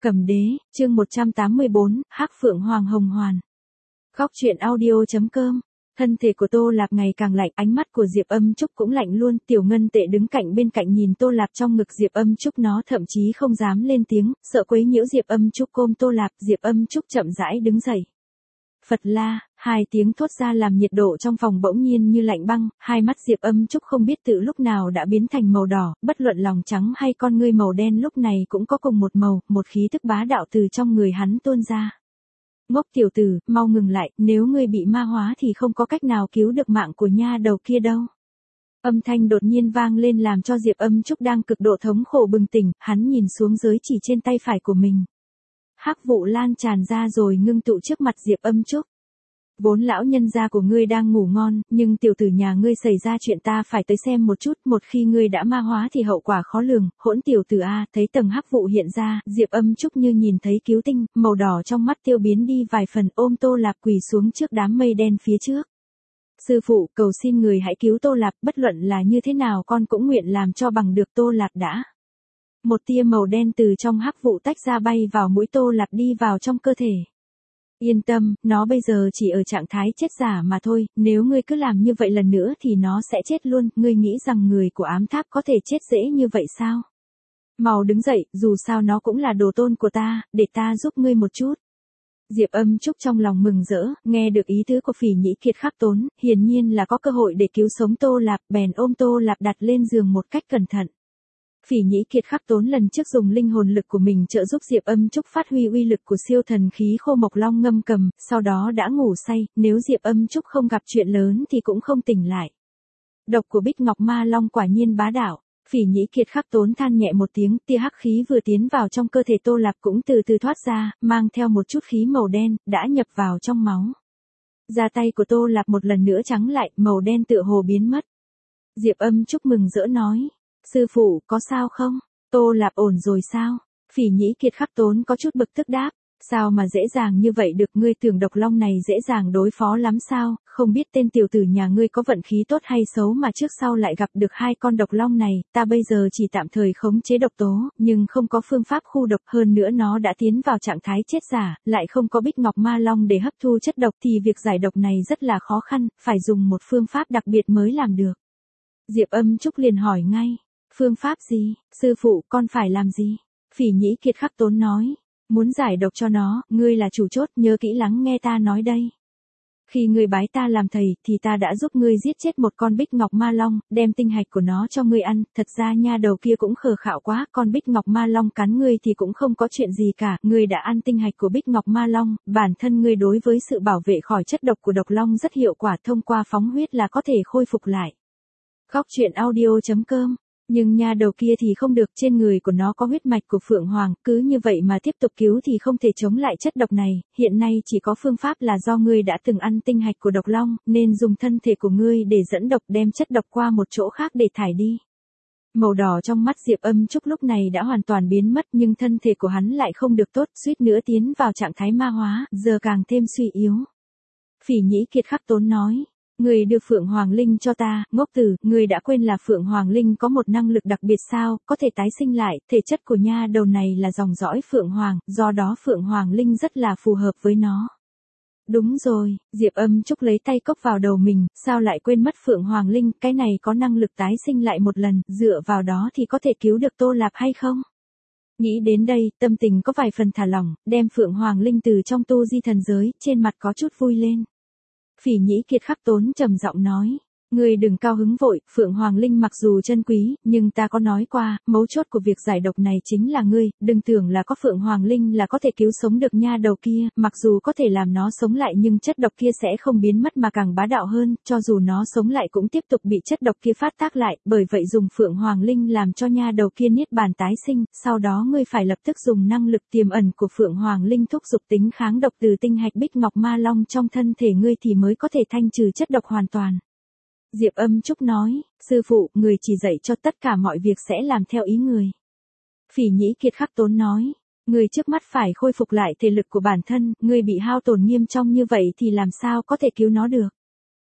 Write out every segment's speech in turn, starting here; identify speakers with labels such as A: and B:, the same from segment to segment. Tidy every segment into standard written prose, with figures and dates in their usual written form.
A: Cầm đế, chương 184, Hắc Phượng Hoàng Hồng Hoàn. Góc truyện audio.com. Thân thể của Tô Lạp ngày càng lạnh, ánh mắt của Diệp Âm Trúc cũng lạnh luôn. Tiểu Ngân Tệ đứng cạnh bên cạnh nhìn Tô Lạp trong ngực Diệp Âm Trúc, nó thậm chí không dám lên tiếng, sợ quấy nhiễu Diệp Âm Trúc ôm Tô Lạp. Diệp Âm Trúc chậm rãi đứng dậy. Phật la, hai tiếng thốt ra làm nhiệt độ trong phòng bỗng nhiên như lạnh băng, hai mắt Diệp Âm Trúc không biết từ lúc nào đã biến thành màu đỏ, bất luận lòng trắng hay con ngươi màu đen lúc này cũng có cùng một màu, một khí tức bá đạo từ trong người hắn tuôn ra. Ngốc tiểu tử, mau ngừng lại, nếu ngươi bị ma hóa thì không có cách nào cứu được mạng của nha đầu kia đâu. Âm thanh đột nhiên vang lên làm cho Diệp Âm Trúc đang cực độ thống khổ bừng tỉnh, hắn nhìn xuống giới chỉ trên tay phải của mình. Hắc vụ lan tràn ra rồi ngưng tụ trước mặt Diệp Âm Trúc. Vốn lão nhân gia của ngươi đang ngủ ngon, nhưng tiểu tử nhà ngươi xảy ra chuyện ta phải tới xem một chút, một khi ngươi đã ma hóa thì hậu quả khó lường. Hỗn tiểu tử a, thấy tầng hắc vụ hiện ra, Diệp Âm Trúc như nhìn thấy cứu tinh, màu đỏ trong mắt tiêu biến đi vài phần, ôm Tô Lạp quỳ xuống trước đám mây đen phía trước. Sư phụ, cầu xin người hãy cứu Tô Lạp, bất luận là như thế nào con cũng nguyện làm cho bằng được. Tô Lạp đã. Một tia màu đen từ trong hắc vụ tách ra bay vào mũi Tô Lạp đi vào trong cơ thể. Yên tâm, nó bây giờ chỉ ở trạng thái chết giả mà thôi, nếu ngươi cứ làm như vậy lần nữa thì nó sẽ chết luôn, ngươi nghĩ rằng người của ám tháp có thể chết dễ như vậy sao? Mau đứng dậy, dù sao nó cũng là đồ tôn của ta, để ta giúp ngươi một chút. Diệp Âm Trúc trong lòng mừng rỡ, nghe được ý tứ của Phỉ Nhĩ Kiệt Khắc Tốn, hiển nhiên là có cơ hội để cứu sống Tô Lạp, bèn ôm Tô Lạp đặt lên giường một cách cẩn thận. Phỉ Nhĩ Kiệt Khắc Tốn lần trước dùng linh hồn lực của mình trợ giúp Diệp Âm Trúc phát huy uy lực của siêu thần khí Khô Mộc Long ngâm cầm, sau đó đã ngủ say, nếu Diệp Âm Trúc không gặp chuyện lớn thì cũng không tỉnh lại. Độc của Bích Ngọc Ma Long quả nhiên bá đạo. Phỉ Nhĩ Kiệt Khắc Tốn than nhẹ một tiếng, tia hắc khí vừa tiến vào trong cơ thể Tô Lạp cũng từ từ thoát ra, mang theo một chút khí màu đen, đã nhập vào trong máu. Da tay của Tô Lạp một lần nữa trắng lại, màu đen tựa hồ biến mất. Diệp Âm Trúc mừng rỡ nói. Sư phụ, có sao không? Tô Lạp ổn rồi sao? Phỉ Nhĩ Kiệt Khắc Tốn có chút bực tức đáp. Sao mà dễ dàng như vậy được, ngươi tưởng độc long này dễ dàng đối phó lắm sao? Không biết tên tiểu tử nhà ngươi có vận khí tốt hay xấu mà trước sau lại gặp được hai con độc long này, ta bây giờ chỉ tạm thời khống chế độc tố, nhưng không có phương pháp khu độc, hơn nữa nó đã tiến vào trạng thái chết giả, lại không có Bích Ngọc Ma Long để hấp thu chất độc thì việc giải độc này rất là khó khăn, phải dùng một phương pháp đặc biệt mới làm được. Diệp Âm Trúc liền hỏi ngay. Phương pháp gì? Sư phụ, con phải làm gì? Phỉ Nhĩ Kiệt Khắc Tốn nói. Muốn giải độc cho nó, ngươi là chủ chốt, nhớ kỹ lắng nghe ta nói đây. Khi ngươi bái ta làm thầy, thì ta đã giúp ngươi giết chết một con Bích Ngọc Ma Long, đem tinh hạch của nó cho ngươi ăn, thật ra nha đầu kia cũng khờ khạo quá, con Bích Ngọc Ma Long cắn ngươi thì cũng không có chuyện gì cả, ngươi đã ăn tinh hạch của Bích Ngọc Ma Long, bản thân ngươi đối với sự bảo vệ khỏi chất độc của độc long rất hiệu quả, thông qua phóng huyết là có thể khôi phục lại. Góc truyện audio.com. Nhưng nha đầu kia thì không được, trên người của nó có huyết mạch của Phượng Hoàng, cứ như vậy mà tiếp tục cứu thì không thể chống lại chất độc này, hiện nay chỉ có phương pháp là do ngươi đã từng ăn tinh hạch của độc long, nên dùng thân thể của ngươi để dẫn độc đem chất độc qua một chỗ khác để thải đi. Màu đỏ trong mắt Diệp Âm Trúc lúc này đã hoàn toàn biến mất nhưng thân thể của hắn lại không được tốt, suýt nữa tiến vào trạng thái ma hóa, giờ càng thêm suy yếu. Phỉ Nhĩ Kiệt Khắc Tốn nói. Ngươi đưa Phượng Hoàng Linh cho ta, ngốc tử, ngươi đã quên là Phượng Hoàng Linh có một năng lực đặc biệt sao, có thể tái sinh lại, thể chất của nha đầu này là dòng dõi Phượng Hoàng, do đó Phượng Hoàng Linh rất là phù hợp với nó. Đúng rồi, Diệp Âm Trúc lấy tay cốc vào đầu mình, sao lại quên mất Phượng Hoàng Linh, cái này có năng lực tái sinh lại một lần, dựa vào đó thì có thể cứu được Tô Lạp hay không? Nghĩ đến đây, tâm tình có vài phần thả lỏng, đem Phượng Hoàng Linh từ trong tu di thần giới, trên mặt có chút vui lên. Phỉ Nhĩ Kiệt Khắc Tốn trầm giọng nói. Ngươi đừng cao hứng vội, Phượng Hoàng Linh mặc dù chân quý, nhưng ta có nói qua, mấu chốt của việc giải độc này chính là ngươi, đừng tưởng là có Phượng Hoàng Linh là có thể cứu sống được nha đầu kia, mặc dù có thể làm nó sống lại nhưng chất độc kia sẽ không biến mất mà càng bá đạo hơn, cho dù nó sống lại cũng tiếp tục bị chất độc kia phát tác lại, bởi vậy dùng Phượng Hoàng Linh làm cho nha đầu kia niết bàn tái sinh, sau đó ngươi phải lập tức dùng năng lực tiềm ẩn của Phượng Hoàng Linh thúc giục tính kháng độc từ tinh hạch Bích Ngọc Ma Long trong thân thể ngươi thì mới có thể thanh trừ chất độc hoàn toàn. Diệp Âm Trúc nói, sư phụ, người chỉ dạy cho tất cả mọi việc sẽ làm theo ý người. Phỉ Nhĩ Kiệt Khắc Tốn nói, người trước mắt phải khôi phục lại thể lực của bản thân, người bị hao tổn nghiêm trọng như vậy thì làm sao có thể cứu nó được.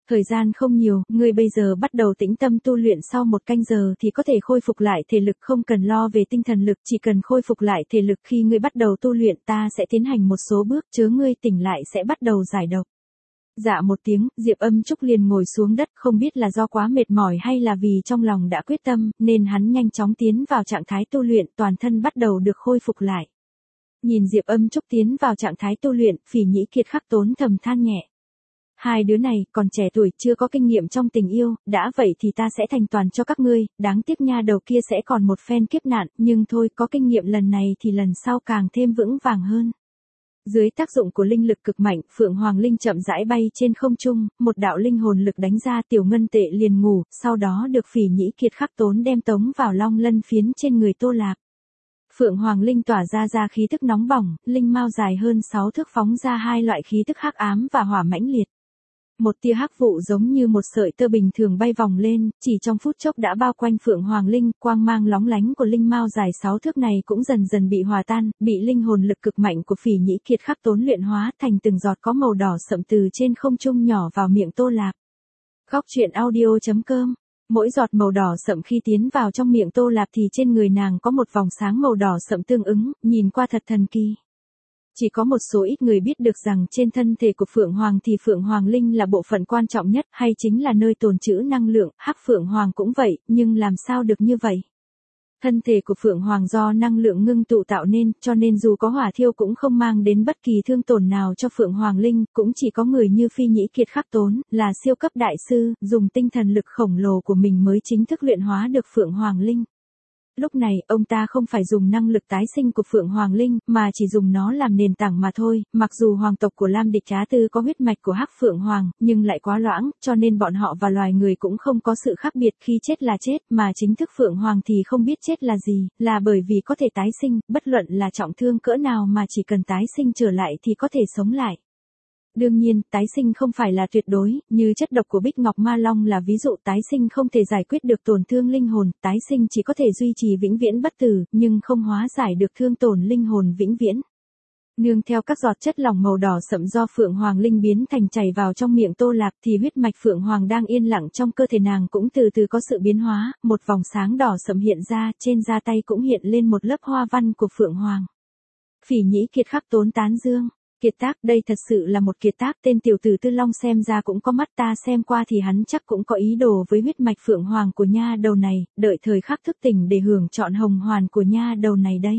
A: Thời gian không nhiều, ngươi bây giờ bắt đầu tĩnh tâm tu luyện sau 1 canh giờ thì có thể khôi phục lại thể lực, không cần lo về tinh thần lực, chỉ cần khôi phục lại thể lực khi ngươi bắt đầu tu luyện ta sẽ tiến hành một số bước chớ ngươi tỉnh lại sẽ bắt đầu giải độc. Dạ một tiếng, Diệp Âm Trúc liền ngồi xuống đất, không biết là do quá mệt mỏi hay là vì trong lòng đã quyết tâm, nên hắn nhanh chóng tiến vào trạng thái tu luyện, toàn thân bắt đầu được khôi phục lại. Nhìn Diệp Âm Trúc tiến vào trạng thái tu luyện, Phỉ Nhĩ Kiệt Khắc Tốn thầm than nhẹ. Hai đứa này, còn trẻ tuổi, chưa có kinh nghiệm trong tình yêu, đã vậy thì ta sẽ thành toàn cho các ngươi, đáng tiếc nha đầu kia sẽ còn một phen kiếp nạn, nhưng thôi, có kinh nghiệm lần này thì lần sau càng thêm vững vàng hơn. Dưới tác dụng của linh lực cực mạnh, Phượng Hoàng Linh chậm rãi bay trên không trung, một đạo linh hồn lực đánh ra, Tiểu Ngân Tệ liền ngủ, sau đó được Phỉ Nhĩ Kiệt Khắc Tốn đem tống vào long lân phiến trên người Tô Lạp. Phượng Hoàng Linh tỏa ra khí tức nóng bỏng, linh mao dài hơn 6 thước phóng ra 2 loại khí tức hắc ám và hỏa mãnh liệt. Một tia hắc vụ giống như một sợi tơ bình thường bay vòng lên, chỉ trong phút chốc đã bao quanh Phượng Hoàng Linh, quang mang lóng lánh của linh mao dài 6 thước này cũng dần dần bị hòa tan, bị linh hồn lực cực mạnh của Phỉ Nhĩ Kiệt Khắc Tốn luyện hóa thành từng giọt có màu đỏ sậm từ trên không trung nhỏ vào miệng Tô Lạp. Góc truyện audio.com. Mỗi giọt màu đỏ sậm khi tiến vào trong miệng Tô Lạp thì trên người nàng có một vòng sáng màu đỏ sậm tương ứng, nhìn qua thật thần kỳ. Chỉ có một số ít người biết được rằng trên thân thể của Phượng Hoàng thì Phượng Hoàng Linh là bộ phận quan trọng nhất hay chính là nơi tồn trữ năng lượng, Hắc Phượng Hoàng cũng vậy, nhưng làm sao được như vậy? Thân thể của Phượng Hoàng do năng lượng ngưng tụ tạo nên, cho nên dù có hỏa thiêu cũng không mang đến bất kỳ thương tổn nào cho Phượng Hoàng Linh, cũng chỉ có người như Phỉ Nhĩ Kiệt Khắc Tốn, là siêu cấp đại sư, dùng tinh thần lực khổng lồ của mình mới chính thức luyện hóa được Phượng Hoàng Linh. Lúc này, ông ta không phải dùng năng lực tái sinh của Phượng Hoàng Linh, mà chỉ dùng nó làm nền tảng mà thôi, mặc dù hoàng tộc của Lam Địch Trá Tư có huyết mạch của Hắc Phượng Hoàng, nhưng lại quá loãng, cho nên bọn họ và loài người cũng không có sự khác biệt, khi chết là chết, mà chính thức Phượng Hoàng thì không biết chết là gì, là bởi vì có thể tái sinh, bất luận là trọng thương cỡ nào mà chỉ cần tái sinh trở lại thì có thể sống lại. Đương nhiên, tái sinh không phải là tuyệt đối, như chất độc của Bích Ngọc Ma Long là ví dụ tái sinh không thể giải quyết được tổn thương linh hồn, tái sinh chỉ có thể duy trì vĩnh viễn bất tử, nhưng không hóa giải được thương tổn linh hồn vĩnh viễn. Nương theo các giọt chất lỏng màu đỏ sậm do Phượng Hoàng Linh biến thành chảy vào trong miệng Tô Lạp thì huyết mạch Phượng Hoàng đang yên lặng trong cơ thể nàng cũng từ từ có sự biến hóa, một vòng sáng đỏ sậm hiện ra, trên da tay cũng hiện lên một lớp hoa văn của Phượng Hoàng. Phỉ Nhĩ Kiệt Khắc Tốn tán dương. Kiệt tác, đây thật sự là một kiệt tác, tên tiểu tử Tư Long xem ra cũng có mắt, ta xem qua thì hắn chắc cũng có ý đồ với huyết mạch Phượng Hoàng của nha đầu này, đợi thời khắc thức tỉnh để hưởng trọn hồng hoàn của nha đầu này đây.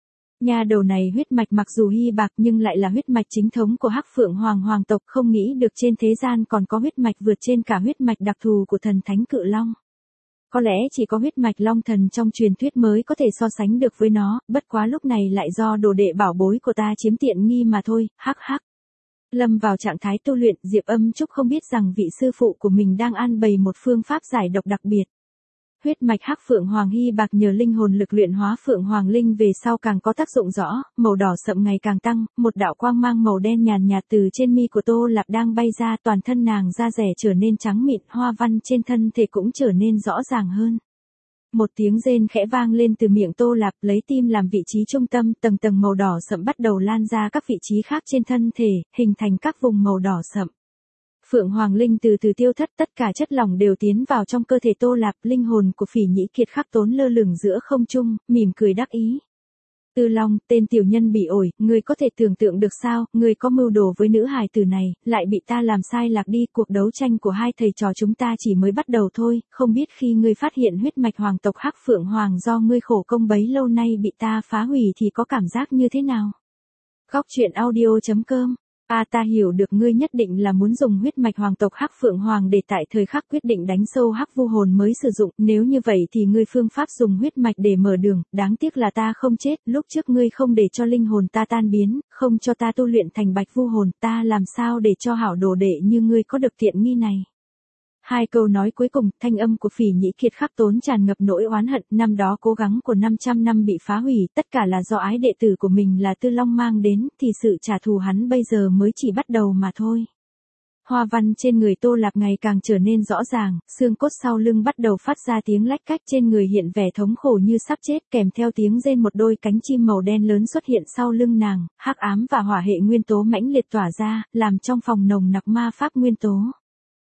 A: Nha đầu này huyết mạch mặc dù hy bạc nhưng lại là huyết mạch chính thống của Hắc Phượng Hoàng hoàng tộc, không nghĩ được trên thế gian còn có huyết mạch vượt trên cả huyết mạch đặc thù của thần thánh Cự Long. Có lẽ chỉ có huyết mạch Long Thần trong truyền thuyết mới có thể so sánh được với nó, bất quá lúc này lại do đồ đệ bảo bối của ta chiếm tiện nghi mà thôi, hắc hắc. Lâm vào trạng thái tu luyện, Diệp Âm Trúc không biết rằng vị sư phụ của mình đang an bày một phương pháp giải độc đặc biệt. Huyết mạch Hắc Phượng Hoàng hy bạc nhờ linh hồn lực luyện hóa Phượng Hoàng Linh về sau càng có tác dụng rõ, màu đỏ sậm ngày càng tăng, một đạo quang mang màu đen nhàn nhạt từ trên mi của Tô Lạp đang bay ra, toàn thân nàng da rẻ trở nên trắng mịn, hoa văn trên thân thể cũng trở nên rõ ràng hơn. Một tiếng rên khẽ vang lên từ miệng Tô Lạp, lấy tim làm vị trí trung tâm, tầng tầng màu đỏ sậm bắt đầu lan ra các vị trí khác trên thân thể, hình thành các vùng màu đỏ sậm. Phượng Hoàng Linh từ từ tiêu thất, tất cả chất lỏng đều tiến vào trong cơ thể Tô Lạp, linh hồn của Phỉ Nhĩ Kiệt Khắc Tốn lơ lửng giữa không trung, mỉm cười đắc ý. Tư Long, tên tiểu nhân bị ổi, ngươi có thể tưởng tượng được sao, ngươi có mưu đồ với nữ hài tử này, lại bị ta làm sai lạc đi, cuộc đấu tranh của hai thầy trò chúng ta chỉ mới bắt đầu thôi, không biết khi ngươi phát hiện huyết mạch hoàng tộc Hắc Phượng Hoàng do ngươi khổ công bấy lâu nay bị ta phá hủy thì có cảm giác như thế nào? Góc truyện audio.com. Ta hiểu được ngươi nhất định là muốn dùng huyết mạch hoàng tộc Hắc Phượng Hoàng để tại thời khắc quyết định đánh sâu Hắc Vu hồn mới sử dụng, nếu như vậy thì ngươi phương pháp dùng huyết mạch để mở đường, đáng tiếc là ta không chết, lúc trước ngươi không để cho linh hồn ta tan biến, không cho ta tu luyện thành Bạch Vu hồn, ta làm sao để cho hảo đồ đệ như ngươi có được tiện nghi này. Hai câu nói cuối cùng, thanh âm của Phỉ Nhĩ Kiệt Khắc Tốn tràn ngập nỗi oán hận, năm đó cố gắng của 500 năm bị phá hủy, tất cả là do ái đệ tử của mình là Tư Long mang đến, thì sự trả thù hắn bây giờ mới chỉ bắt đầu mà thôi. Hoa văn trên người Tô Lạp ngày càng trở nên rõ ràng, xương cốt sau lưng bắt đầu phát ra tiếng lách cách, trên người hiện vẻ thống khổ như sắp chết, kèm theo tiếng rên một đôi cánh chim màu đen lớn xuất hiện sau lưng nàng, hắc ám và hỏa hệ nguyên tố mãnh liệt tỏa ra, làm trong phòng nồng nặc ma pháp nguyên tố.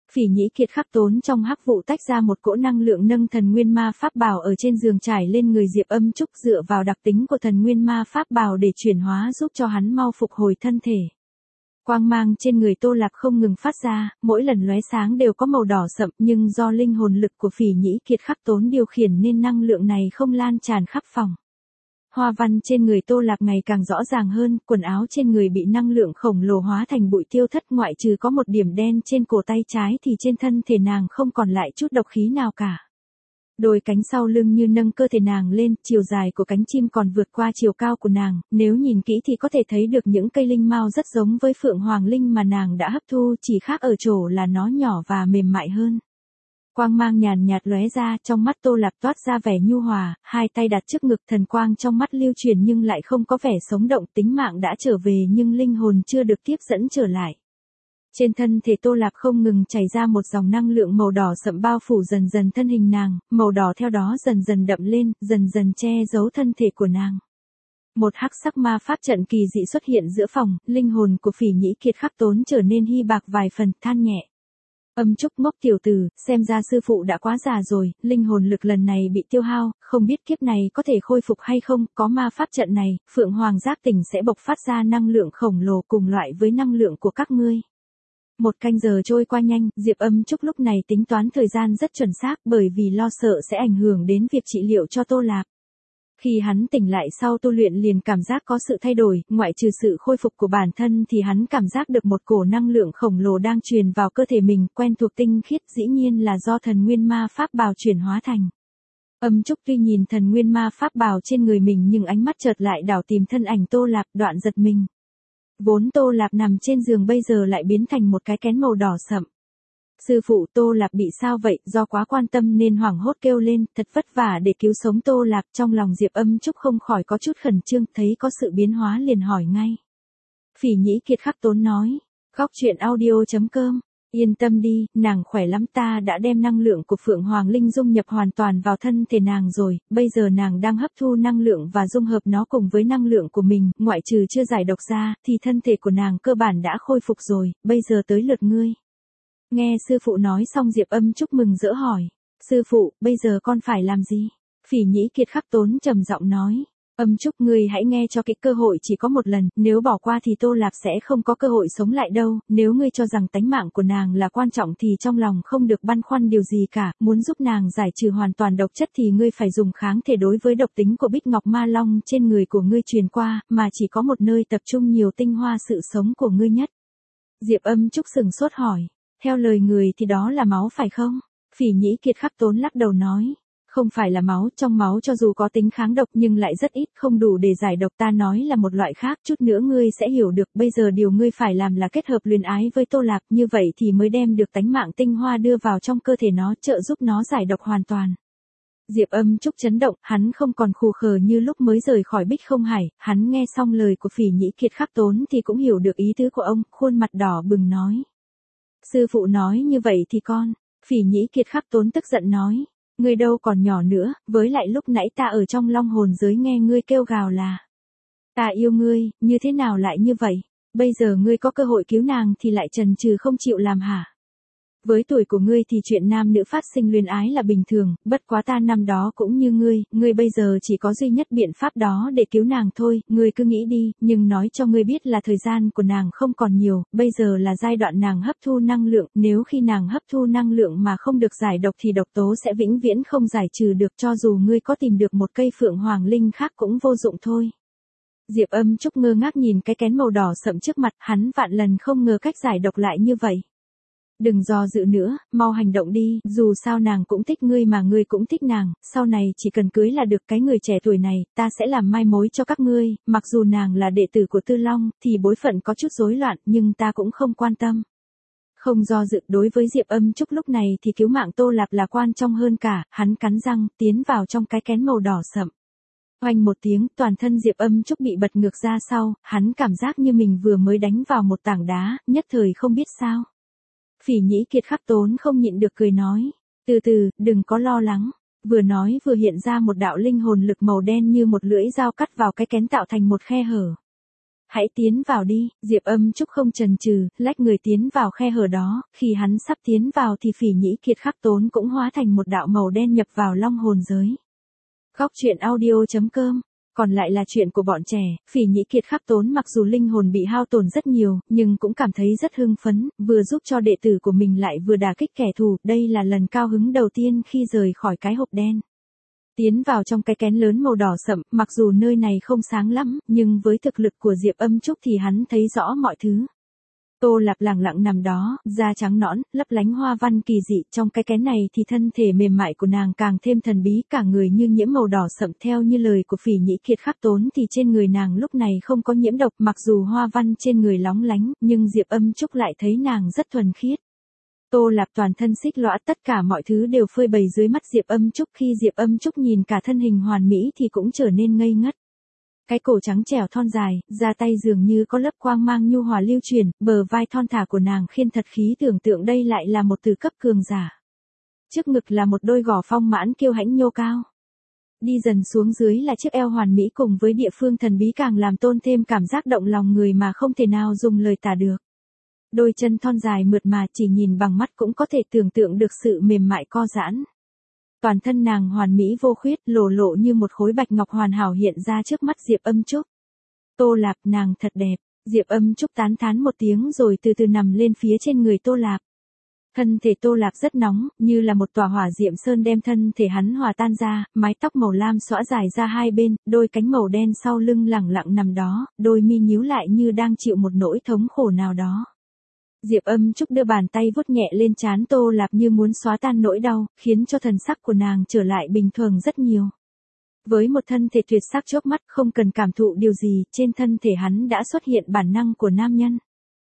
A: Phỉ Nhĩ Kiệt khắc tốn trong hắc vụ tách ra một cỗ năng lượng nâng thần nguyên ma pháp bào ở trên giường trải lên người Diệp Âm Trúc, dựa vào đặc tính của thần nguyên ma pháp bào để chuyển hóa giúp cho hắn mau phục hồi thân thể. Quang mang trên người Tô Lạp không ngừng phát ra, mỗi lần lóe sáng đều có màu đỏ sậm, nhưng do linh hồn lực của Phỉ Nhĩ Kiệt khắc tốn điều khiển nên năng lượng này không lan tràn khắp phòng. Hoa văn trên người Tô Lạp ngày càng rõ ràng hơn, quần áo trên người bị năng lượng khổng lồ hóa thành bụi tiêu thất, ngoại trừ có một điểm đen trên cổ tay trái thì trên thân thể nàng không còn lại chút độc khí nào cả. Đôi cánh sau lưng như nâng cơ thể nàng lên, chiều dài của cánh chim còn vượt qua chiều cao của nàng, nếu nhìn kỹ thì có thể thấy được những cây linh mao rất giống với Phượng Hoàng Linh mà nàng đã hấp thu, chỉ khác ở chỗ là nó nhỏ và mềm mại hơn. Quang mang nhàn nhạt lóe ra, trong mắt Tô Lạp toát ra vẻ nhu hòa, hai tay đặt trước ngực, thần quang trong mắt lưu truyền nhưng lại không có vẻ sống động, tính mạng đã trở về nhưng linh hồn chưa được tiếp dẫn trở lại. Trên thân thể Tô Lạp không ngừng chảy ra một dòng năng lượng màu đỏ sậm bao phủ dần dần thân hình nàng, màu đỏ theo đó dần dần đậm lên, dần dần che giấu thân thể của nàng. Một hắc sắc ma pháp trận kỳ dị xuất hiện giữa phòng, linh hồn của Phỉ Nhĩ Kiệt khắc tốn trở nên hy bạc vài phần, than nhẹ. Âm Trúc ngốc tiểu tử, xem ra sư phụ đã quá già rồi, linh hồn lực lần này bị tiêu hao, không biết kiếp này có thể khôi phục hay không, có ma pháp trận này, Phượng Hoàng Giác Tỉnh sẽ bộc phát ra năng lượng khổng lồ cùng loại với năng lượng của các ngươi. Một canh giờ trôi qua nhanh, Diệp Âm Trúc lúc này tính toán thời gian rất chuẩn xác bởi vì lo sợ sẽ ảnh hưởng đến việc trị liệu cho Tô Lạp. Khi hắn tỉnh lại sau tu luyện liền cảm giác có sự thay đổi, ngoại trừ sự khôi phục của bản thân thì hắn cảm giác được một cổ năng lượng khổng lồ đang truyền vào cơ thể mình, quen thuộc tinh khiết, dĩ nhiên là do thần nguyên ma pháp bào chuyển hóa thành. Âm Trúc tuy nhìn thần nguyên ma pháp bào trên người mình nhưng ánh mắt chợt lại đảo tìm thân ảnh Tô Lạp, đoạn giật mình. Vốn Tô Lạp nằm trên giường bây giờ lại biến thành một cái kén màu đỏ sậm. Sư phụ, Tô Lạp bị sao vậy? Do quá quan tâm nên hoảng hốt kêu lên, thật vất vả để cứu sống Tô Lạp, trong lòng Diệp Âm Trúc không khỏi có chút khẩn trương, thấy có sự biến hóa liền hỏi ngay. Phỉ Nhĩ Kiệt khắc tốn nói, Góc truyện audio.com, yên tâm đi, nàng khỏe lắm, ta đã đem năng lượng của Phượng Hoàng Linh dung nhập hoàn toàn vào thân thể nàng rồi, bây giờ nàng đang hấp thu năng lượng và dung hợp nó cùng với năng lượng của mình, ngoại trừ chưa giải độc ra, thì thân thể của nàng cơ bản đã khôi phục rồi, bây giờ tới lượt ngươi. Nghe sư phụ nói xong Diệp Âm Trúc mừng rỡ hỏi, sư phụ, bây giờ con phải làm gì? Phỉ Nhĩ Kiệt khắc tốn trầm giọng nói, Âm Trúc, ngươi hãy nghe cho cái cơ hội chỉ có một lần, nếu bỏ qua thì Tô Lạp sẽ không có cơ hội sống lại đâu, nếu ngươi cho rằng tánh mạng của nàng là quan trọng thì trong lòng không được băn khoăn điều gì cả, muốn giúp nàng giải trừ hoàn toàn độc chất thì ngươi phải dùng kháng thể đối với độc tính của Bích Ngọc Ma Long trên người của ngươi truyền qua, mà chỉ có một nơi tập trung nhiều tinh hoa sự sống của ngươi nhất. Diệp Âm Trúc sừng sốt hỏi, theo lời người thì đó là máu phải không? Phỉ Nhĩ Kiệt khắc tốn lắc đầu nói, không phải là máu, trong máu cho dù có tính kháng độc nhưng lại rất ít, không đủ để giải độc, ta nói là một loại khác, chút nữa ngươi sẽ hiểu được, bây giờ điều ngươi phải làm là kết hợp luyện ái với Tô Lạp, như vậy thì mới đem được tánh mạng tinh hoa đưa vào trong cơ thể nó, trợ giúp nó giải độc hoàn toàn. Diệp Âm Trúc chấn động, hắn không còn khù khờ như lúc mới rời khỏi Bích Không Hải, hắn nghe xong lời của Phỉ Nhĩ Kiệt khắc tốn thì cũng hiểu được ý tứ của ông, khuôn mặt đỏ bừng nói. Sư phụ nói như vậy thì con, Phỉ Nhĩ Kiệt khắc tốn tức giận nói, ngươi đâu còn nhỏ nữa, với lại lúc nãy ta ở trong long hồn giới nghe ngươi kêu gào là, ta yêu ngươi, như thế nào lại như vậy, bây giờ ngươi có cơ hội cứu nàng thì lại chần chừ không chịu làm hả? Với tuổi của ngươi thì chuyện nam nữ phát sinh luyến ái là bình thường, bất quá ta năm đó cũng như ngươi bây giờ chỉ có duy nhất biện pháp đó để cứu nàng thôi, ngươi cứ nghĩ đi, nhưng nói cho ngươi biết là thời gian của nàng không còn nhiều, bây giờ là giai đoạn nàng hấp thu năng lượng, nếu khi nàng hấp thu năng lượng mà không được giải độc thì độc tố sẽ vĩnh viễn không giải trừ được, cho dù ngươi có tìm được một cây Phượng Hoàng Linh khác cũng vô dụng thôi. Diệp Âm Trúc ngơ ngác nhìn cái kén màu đỏ sậm trước mặt, hắn vạn lần không ngờ cách giải độc lại như vậy. Đừng do dự nữa, mau hành động đi, dù sao nàng cũng thích ngươi mà ngươi cũng thích nàng, sau này chỉ cần cưới là được, cái người trẻ tuổi này, ta sẽ làm mai mối cho các ngươi, mặc dù nàng là đệ tử của Tư Long, thì bối phận có chút rối loạn, nhưng ta cũng không quan tâm. Không do dự, đối với Diệp Âm Trúc lúc này thì cứu mạng Tô Lạp là quan trọng hơn cả, hắn cắn răng, tiến vào trong cái kén màu đỏ sậm. Oanh một tiếng, toàn thân Diệp Âm Trúc bị bật ngược ra sau, hắn cảm giác như mình vừa mới đánh vào một tảng đá, nhất thời không biết sao. Phỉ Nhĩ Kiệt khắc tốn không nhịn được cười nói, từ từ, đừng có lo lắng, vừa nói vừa hiện ra một đạo linh hồn lực màu đen như một lưỡi dao cắt vào cái kén tạo thành một khe hở. Hãy tiến vào đi, Diệp Âm Trúc không chần chừ, lách người tiến vào khe hở đó, khi hắn sắp tiến vào thì Phỉ Nhĩ Kiệt Khắc Tốn cũng hóa thành một đạo màu đen nhập vào long hồn giới. Góc truyện audio.com. Còn lại là chuyện của bọn trẻ, Phỉ Nhĩ Kiệt Khắc Tốn mặc dù linh hồn bị hao tổn rất nhiều, nhưng cũng cảm thấy rất hưng phấn, vừa giúp cho đệ tử của mình lại vừa đả kích kẻ thù, đây là lần cao hứng đầu tiên khi rời khỏi cái hộp đen. Tiến vào trong cái kén lớn màu đỏ sậm, mặc dù nơi này không sáng lắm, nhưng với thực lực của Diệp Âm Trúc thì hắn thấy rõ mọi thứ. Tô Lạp lẳng lặng nằm đó, da trắng nõn, lấp lánh hoa văn kỳ dị, trong cái kén này thì thân thể mềm mại của nàng càng thêm thần bí, cả người như nhiễm màu đỏ sậm. Theo như lời của Phỉ Nhĩ Kiệt Khắc Tốn thì trên người nàng lúc này không có nhiễm độc, mặc dù hoa văn trên người lóng lánh, nhưng Diệp Âm Trúc lại thấy nàng rất thuần khiết. Tô Lạp toàn thân xích lõa, tất cả mọi thứ đều phơi bày dưới mắt Diệp Âm Trúc, khi Diệp Âm Trúc nhìn cả thân hình hoàn mỹ thì cũng trở nên ngây ngất. Cái cổ trắng trẻo thon dài, da tay dường như có lớp quang mang nhu hòa lưu truyền, bờ vai thon thả của nàng khiến thật khí tưởng tượng đây lại là một từ cấp cường giả. Trước ngực là một đôi gò phong mãn kiêu hãnh nhô cao. Đi dần xuống dưới là chiếc eo hoàn mỹ cùng với địa phương thần bí càng làm tôn thêm cảm giác động lòng người mà không thể nào dùng lời tả được. Đôi chân thon dài mượt mà chỉ nhìn bằng mắt cũng có thể tưởng tượng được sự mềm mại co giãn. Toàn thân nàng hoàn mỹ vô khuyết, lộ lộ như một khối bạch ngọc hoàn hảo hiện ra trước mắt Diệp Âm Trúc. Tô Lạp, nàng thật đẹp. Diệp Âm Trúc tán thán một tiếng rồi từ từ nằm lên phía trên người Tô Lạp. Thân thể Tô Lạp rất nóng, như là một tòa hỏa diệm sơn đem thân thể hắn hòa tan ra, mái tóc màu lam xõa dài ra hai bên, đôi cánh màu đen sau lưng lẳng lặng nằm đó, đôi mi nhíu lại như đang chịu một nỗi thống khổ nào đó. Diệp Âm Trúc đưa bàn tay vuốt nhẹ lên trán Tô Lạp như muốn xóa tan nỗi đau, khiến cho thần sắc của nàng trở lại bình thường rất nhiều. Với một thân thể tuyệt sắc chớp mắt, không cần cảm thụ điều gì, trên thân thể hắn đã xuất hiện bản năng của nam nhân.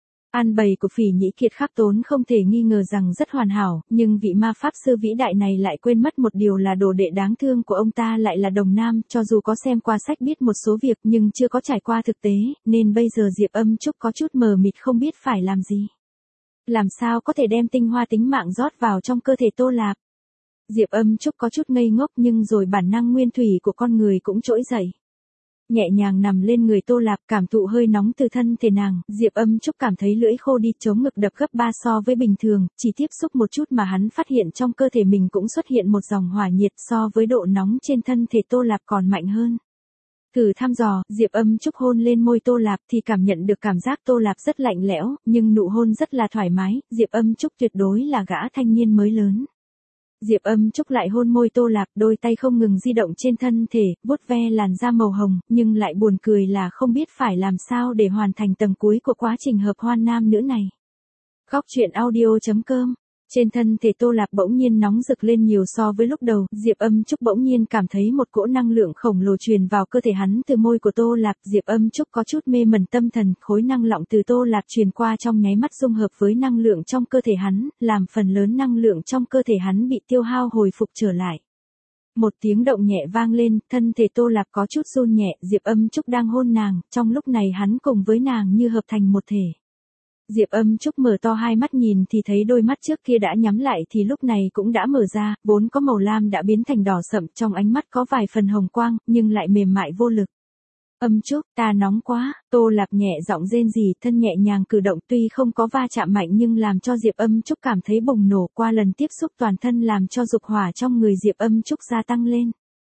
A: An bày của Phỉ Nhĩ Kiệt Khắc Tốn không thể nghi ngờ rằng rất hoàn hảo, nhưng vị ma pháp sư vĩ đại này lại quên mất một điều là đồ đệ đáng thương của ông ta lại là đồng nam, cho dù có xem qua sách biết một số việc nhưng chưa có trải qua thực tế, nên bây giờ Diệp Âm Trúc có chút mờ mịt không biết phải làm gì. Làm sao có thể đem tinh hoa tính mạng rót vào trong cơ thể Tô Lạp? Diệp Âm Trúc có chút ngây ngốc nhưng rồi bản năng nguyên thủy của con người cũng trỗi dậy. Nhẹ nhàng nằm lên người Tô Lạp, cảm thụ hơi nóng từ thân thể nàng, Diệp Âm Trúc cảm thấy lưỡi khô đi, chống ngực đập gấp 3 so với bình thường, chỉ tiếp xúc một chút mà hắn phát hiện trong cơ thể mình cũng xuất hiện một dòng hỏa nhiệt so với độ nóng trên thân thể Tô Lạp còn mạnh hơn. Thử thăm dò, Diệp Âm Trúc hôn lên môi Tô Lạp thì cảm nhận được cảm giác Tô Lạp rất lạnh lẽo, nhưng nụ hôn rất là thoải mái, Diệp Âm Trúc tuyệt đối là gã thanh niên mới lớn. Diệp Âm Trúc lại hôn môi Tô Lạp, đôi tay không ngừng di động trên thân thể, vuốt ve làn da màu hồng, nhưng lại buồn cười là không biết phải làm sao để hoàn thành tầng cuối của quá trình hợp hoan nam nữ này. Góc truyện audio.com. Trên thân thể Tô Lạp bỗng nhiên nóng rực lên nhiều so với lúc đầu, Diệp Âm Trúc bỗng nhiên cảm thấy một cỗ năng lượng khổng lồ truyền vào cơ thể hắn từ môi của Tô Lạp, Diệp Âm Trúc có chút mê mẩn tâm thần, khối năng lượng từ Tô Lạp truyền qua trong nháy mắt dung hợp với năng lượng trong cơ thể hắn, làm phần lớn năng lượng trong cơ thể hắn bị tiêu hao hồi phục trở lại. Một tiếng động nhẹ vang lên, thân thể Tô Lạp có chút run nhẹ, Diệp Âm Trúc đang hôn nàng, trong lúc này hắn cùng với nàng như hợp thành một thể. Diệp Âm Trúc mở to hai mắt nhìn thì thấy đôi mắt trước kia đã nhắm lại thì lúc này cũng đã mở ra, vốn có màu lam đã biến thành đỏ sậm, trong ánh mắt có vài phần hồng quang, nhưng lại mềm mại vô lực. Âm Trúc, ta nóng quá, Tô Lạp nhẹ giọng rên rỉ, thân nhẹ nhàng cử động tuy không có va chạm mạnh nhưng làm cho Diệp Âm Trúc cảm thấy bùng nổ, qua lần tiếp xúc toàn thân làm cho dục hỏa trong người Diệp Âm Trúc gia tăng lên.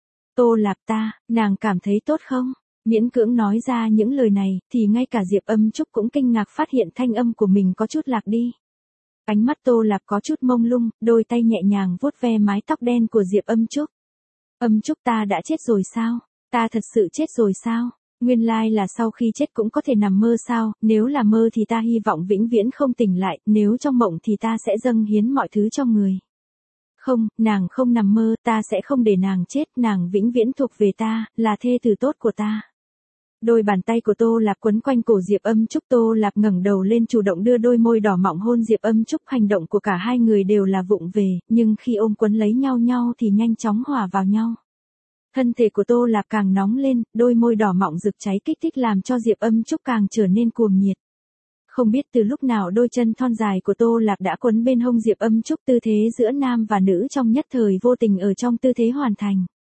A: Tô Lạp ta, nàng cảm thấy tốt không? Miễn cưỡng nói ra những lời này, thì ngay cả Diệp Âm Trúc cũng kinh ngạc phát hiện thanh âm của mình có chút lạc đi. Ánh mắt Tô Lạp có chút mông lung, đôi tay nhẹ nhàng vuốt ve mái tóc đen của Diệp Âm Trúc. Âm Trúc, ta đã chết rồi sao? Ta thật sự chết rồi sao? Nguyên lai là sau khi chết cũng có thể nằm mơ sao? Nếu là mơ thì ta hy vọng vĩnh viễn không tỉnh lại, nếu trong mộng thì ta sẽ dâng hiến mọi thứ cho người. Không, nàng không nằm mơ, ta sẽ không để nàng chết, nàng vĩnh viễn thuộc về ta, là thê tử tốt của ta. Đôi bàn tay của Tô Lạp quấn quanh cổ Diệp Âm Trúc, Tô Lạp ngẩng đầu lên chủ động đưa đôi môi đỏ mọng hôn Diệp Âm Trúc, hành động của cả hai người đều là vụng về, nhưng khi ôm quấn lấy nhau thì nhanh chóng hòa vào nhau. Thân thể của Tô Lạp càng nóng lên, đôi môi đỏ mọng rực cháy kích thích làm cho Diệp Âm Trúc càng trở nên cuồng nhiệt. Không biết từ lúc nào đôi chân thon dài của Tô Lạp đã quấn bên hông Diệp Âm Trúc, tư thế giữa nam và nữ trong nhất thời vô tình ở trong tư thế hoàn thành.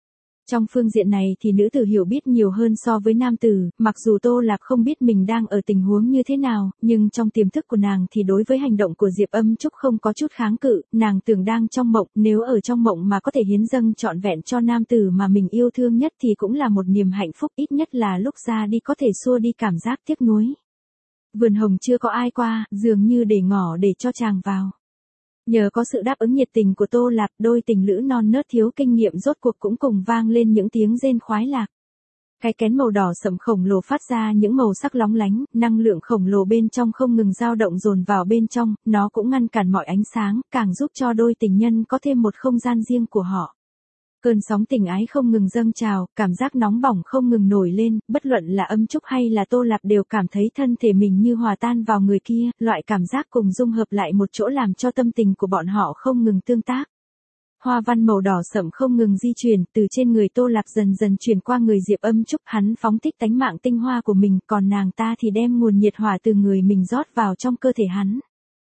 A: Trong phương diện này thì nữ tử hiểu biết nhiều hơn so với nam tử, mặc dù Tô Lạp không biết mình đang ở tình huống như thế nào, nhưng trong tiềm thức của nàng thì đối với hành động của Diệp Âm Trúc không có chút kháng cự, nàng tưởng đang trong mộng, nếu ở trong mộng mà có thể hiến dâng trọn vẹn cho nam tử mà mình yêu thương nhất thì cũng là một niềm hạnh phúc, ít nhất là lúc ra đi có thể xua đi cảm giác tiếc nuối. Vườn hồng chưa có ai qua, dường như để ngỏ để cho chàng vào. Nhờ có sự đáp ứng nhiệt tình của Tô Lạp, đôi tình lữ non nớt thiếu kinh nghiệm rốt cuộc cũng cùng vang lên những tiếng rên khoái lạc. Cái kén màu đỏ sẫm khổng lồ phát ra những màu sắc lóng lánh, năng lượng khổng lồ bên trong không ngừng dao động dồn vào bên trong, nó cũng ngăn cản mọi ánh sáng, càng giúp cho đôi tình nhân có thêm một không gian riêng của họ. Cơn sóng tình ái không ngừng dâng trào, cảm giác nóng bỏng không ngừng nổi lên, bất luận là Âm Trúc hay là Tô Lạp đều cảm thấy thân thể mình như hòa tan vào người kia, loại cảm giác cùng dung hợp lại một chỗ làm cho tâm tình của bọn họ không ngừng tương tác. Hoa văn màu đỏ sẫm không ngừng di chuyển, từ trên người Tô Lạp dần dần chuyển qua người Diệp Âm Trúc, hắn phóng thích tánh mạng tinh hoa của mình, còn nàng ta thì đem nguồn nhiệt hỏa từ người mình rót vào trong cơ thể hắn.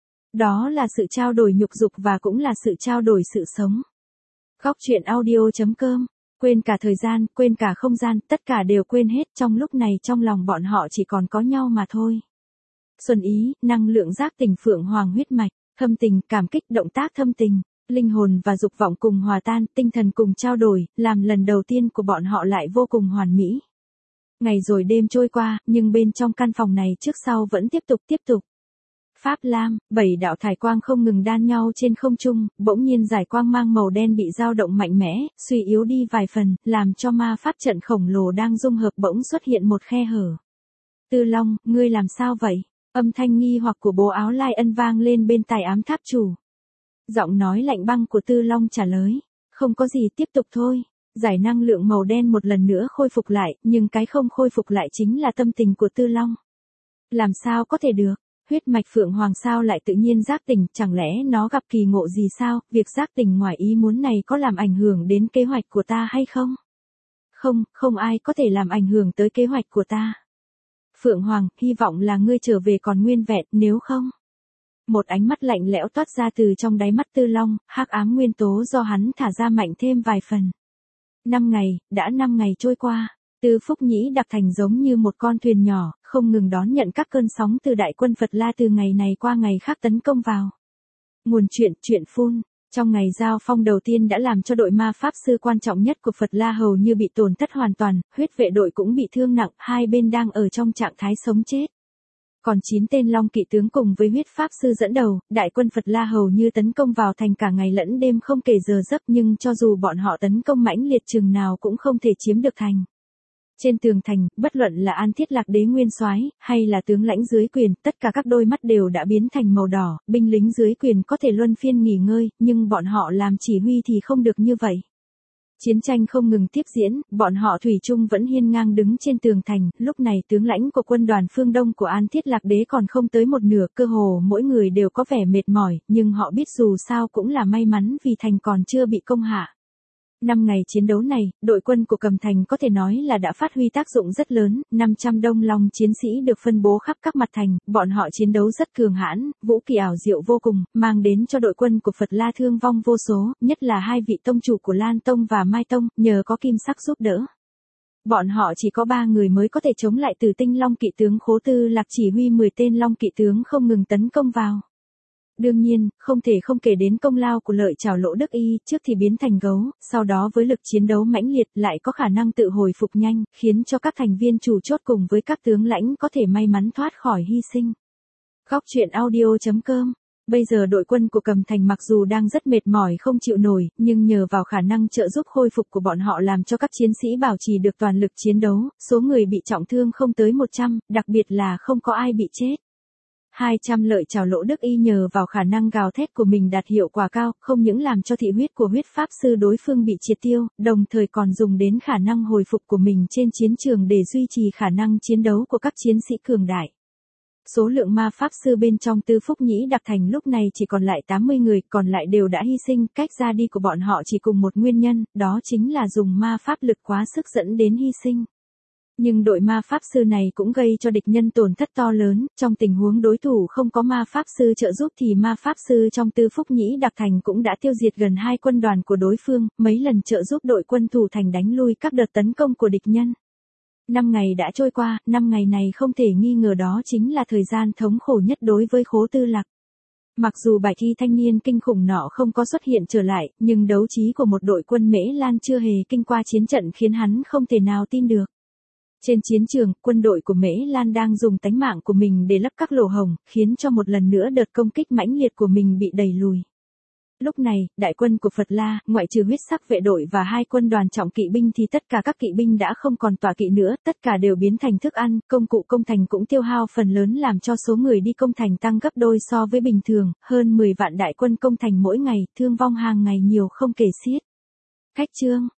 A: Đó là sự trao đổi nhục dục và cũng là sự trao đổi sự sống. Góc truyện audio.com, quên cả thời gian, quên cả không gian, tất cả đều quên hết, trong lúc này trong lòng bọn họ chỉ còn có nhau mà thôi. Xuân ý, năng lượng giác tỉnh phượng hoàng huyết mạch, thâm tình, cảm kích, động tác thâm tình, linh hồn và dục vọng cùng hòa tan, tinh thần cùng trao đổi, làm lần đầu tiên của bọn họ lại vô cùng hoàn mỹ. Ngày rồi đêm trôi qua, nhưng bên trong căn phòng này trước sau vẫn tiếp tục. Pháp Lam, 7 đạo thải quang không ngừng đan nhau trên không trung, bỗng nhiên giải quang mang màu đen bị dao động mạnh mẽ, suy yếu đi vài phần, làm cho ma pháp trận khổng lồ đang dung hợp bỗng xuất hiện một khe hở. Tư Long, ngươi làm sao vậy? Âm thanh nghi hoặc của bố áo lai ân vang lên bên tai ám tháp chủ. Giọng nói lạnh băng của Tư Long trả lời, không có gì, tiếp tục thôi. Giải năng lượng màu đen một lần nữa khôi phục lại, nhưng cái không khôi phục lại chính là tâm tình của Tư Long. Làm sao có thể được? Huyết mạch phượng hoàng sao lại tự nhiên giác tỉnh, chẳng lẽ nó gặp kỳ ngộ gì sao, việc giác tỉnh ngoài ý muốn này có làm ảnh hưởng đến kế hoạch của ta hay không? Không ai có thể làm ảnh hưởng tới kế hoạch của ta. Phượng hoàng, hy vọng là ngươi trở về còn nguyên vẹn, nếu không. Một ánh mắt lạnh lẽo toát ra từ trong đáy mắt Tư Long, hắc ám nguyên tố do hắn thả ra mạnh thêm vài phần. 5 ngày, đã 5 ngày trôi qua. Tư Phúc Nhĩ Đặc Thành giống như một con thuyền nhỏ, không ngừng đón nhận các cơn sóng từ đại quân Phật La từ ngày này qua ngày khác tấn công vào. Nguồn chuyện phun, trong ngày giao phong đầu tiên đã làm cho đội ma pháp sư quan trọng nhất của Phật La hầu như bị tổn thất hoàn toàn, huyết vệ đội cũng bị thương nặng, hai bên đang ở trong trạng thái sống chết. Còn 9 tên Long kỵ tướng cùng với huyết pháp sư dẫn đầu, đại quân Phật La hầu như tấn công vào thành cả ngày lẫn đêm không kể giờ giấc, nhưng cho dù bọn họ tấn công mãnh liệt chừng nào cũng không thể chiếm được thành. Trên tường thành, bất luận là An Thiết Lạc Đế Nguyên Soái hay là tướng lãnh dưới quyền, tất cả các đôi mắt đều đã biến thành màu đỏ, binh lính dưới quyền có thể luân phiên nghỉ ngơi, nhưng bọn họ làm chỉ huy thì không được như vậy. Chiến tranh không ngừng tiếp diễn, bọn họ thủy chung vẫn hiên ngang đứng trên tường thành, lúc này tướng lãnh của quân đoàn phương Đông của An Thiết Lạc Đế còn không tới một nửa, cơ hồ mỗi người đều có vẻ mệt mỏi, nhưng họ biết dù sao cũng là may mắn vì thành còn chưa bị công hạ. 5 ngày chiến đấu này, đội quân của Cầm Thành có thể nói là đã phát huy tác dụng rất lớn, 500 Đông Long chiến sĩ được phân bố khắp các mặt thành, bọn họ chiến đấu rất cường hãn, vũ kỳ ảo diệu vô cùng, mang đến cho đội quân của Phật La thương vong vô số, nhất là hai vị tông chủ của Lan Tông và Mai Tông, nhờ có kim sắc giúp đỡ. Bọn họ chỉ có 3 người mới có thể chống lại Tử Tinh Long kỵ tướng Khố Tư Lạc chỉ huy 10 tên Long kỵ tướng không ngừng tấn công vào. Đương nhiên, không thể không kể đến công lao của Lợi Trảo Lỗ Đức Y, trước thì biến thành gấu, sau đó với lực chiến đấu mãnh liệt lại có khả năng tự hồi phục nhanh, khiến cho các thành viên chủ chốt cùng với các tướng lãnh có thể may mắn thoát khỏi hy sinh. Góc truyện audio.com. Bây giờ đội quân của Cầm Thành mặc dù đang rất mệt mỏi không chịu nổi, nhưng nhờ vào khả năng trợ giúp khôi phục của bọn họ làm cho các chiến sĩ bảo trì được toàn lực chiến đấu, số người bị trọng thương không tới 100, đặc biệt là không có ai bị chết. 200 Lợi Trảo Lỗ Đức Y nhờ vào khả năng gào thét của mình đạt hiệu quả cao, không những làm cho thị huyết của huyết pháp sư đối phương bị triệt tiêu, đồng thời còn dùng đến khả năng hồi phục của mình trên chiến trường để duy trì khả năng chiến đấu của các chiến sĩ cường đại. Số lượng ma pháp sư bên trong Tư Phúc Nhĩ Đặc Thành lúc này chỉ còn lại 80 người, còn lại đều đã hy sinh, cách ra đi của bọn họ chỉ cùng một nguyên nhân, đó chính là dùng ma pháp lực quá sức dẫn đến hy sinh. Nhưng đội ma pháp sư này cũng gây cho địch nhân tổn thất to lớn, trong tình huống đối thủ không có ma pháp sư trợ giúp thì ma pháp sư trong Tư Phúc Nhĩ Đặc Thành cũng đã tiêu diệt gần 2 quân đoàn của đối phương, mấy lần trợ giúp đội quân thủ thành đánh lui các đợt tấn công của địch nhân. 5 ngày đã trôi qua, 5 ngày này không thể nghi ngờ đó chính là thời gian thống khổ nhất đối với Khố Tư Lạc. Mặc dù bạch y thanh niên kinh khủng nọ không có xuất hiện trở lại, nhưng đấu trí của một đội quân Mễ Lan chưa hề kinh qua chiến trận khiến hắn không thể nào tin được. Trên chiến trường, quân đội của Mễ Lan đang dùng tánh mạng của mình để lấp các lỗ hổng, khiến cho một lần nữa đợt công kích mãnh liệt của mình bị đẩy lùi. Lúc này, đại quân của Phật La, ngoại trừ huyết sắc vệ đội và 2 quân đoàn trọng kỵ binh thì tất cả các kỵ binh đã không còn tọa kỵ nữa, tất cả đều biến thành thức ăn, công cụ công thành cũng tiêu hao phần lớn làm cho số người đi công thành tăng gấp đôi so với bình thường, hơn 10 vạn đại quân công thành mỗi ngày, thương vong hàng ngày nhiều không kể xiết. Khách chương